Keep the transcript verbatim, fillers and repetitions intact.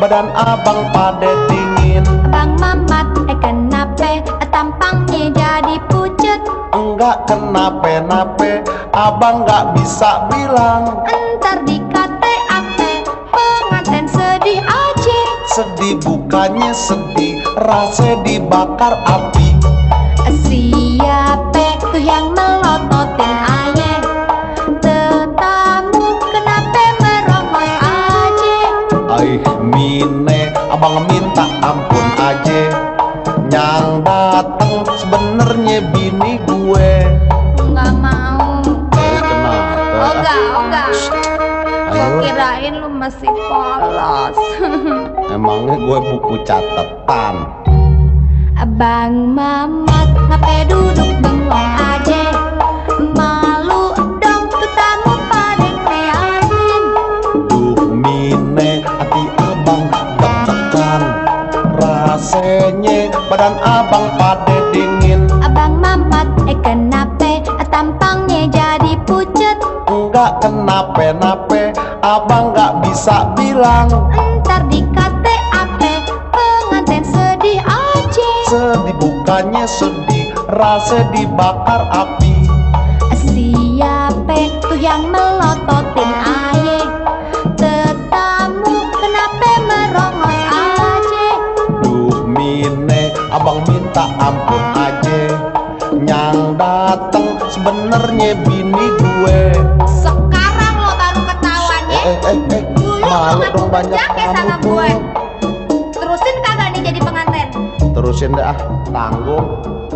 badan abang pada dingin. Bang Mamat, eh kenape tampangnya jadi pucet? Enggak kenape-nape, abang nggak bisa bilang. Entar dikate ape, pengantin sedih aja. Sedih bukannya sedih, rasa dibakar api. Siapa tuh yang melototin aye? Tetamu kenapa merongos aja? Aih mine, abang minta ampun aja. Yang dateng sebenernya bini gue. Nggak mau. Eh, kenapa? Oga, oga. Gua Ayo. kirain lu masih polos. Emangnya gue buku catatan. Abang Mamat ngapain duduk bengong aja? Malu dong tuh tamu pada ngeliatin. Duh mine, hati abang deg-degan. Rasanya badan abang pada dingin. Abang Mamat, eh kenape tampangnya jadi pucet? Enggak kenape-nape, abang nggak bisa bilang. Entar dikate ape, pengantin sedih aja. Sedih bukannya sedih, rasa dibakar api. Siapa tuh yang melototin aye? Tetamu kenapa merongos aja? Duh mine, abang minta ampun aja. Yang dateng sebenernya bini gue. Sekarang lo baru ketahuan ya? Eh eh eh, Dulu malu lo dong banyak kerja kayak kamu sama tuh. gue. Terusin kagak nih jadi pengantin? Terusin deh ah, tanggung.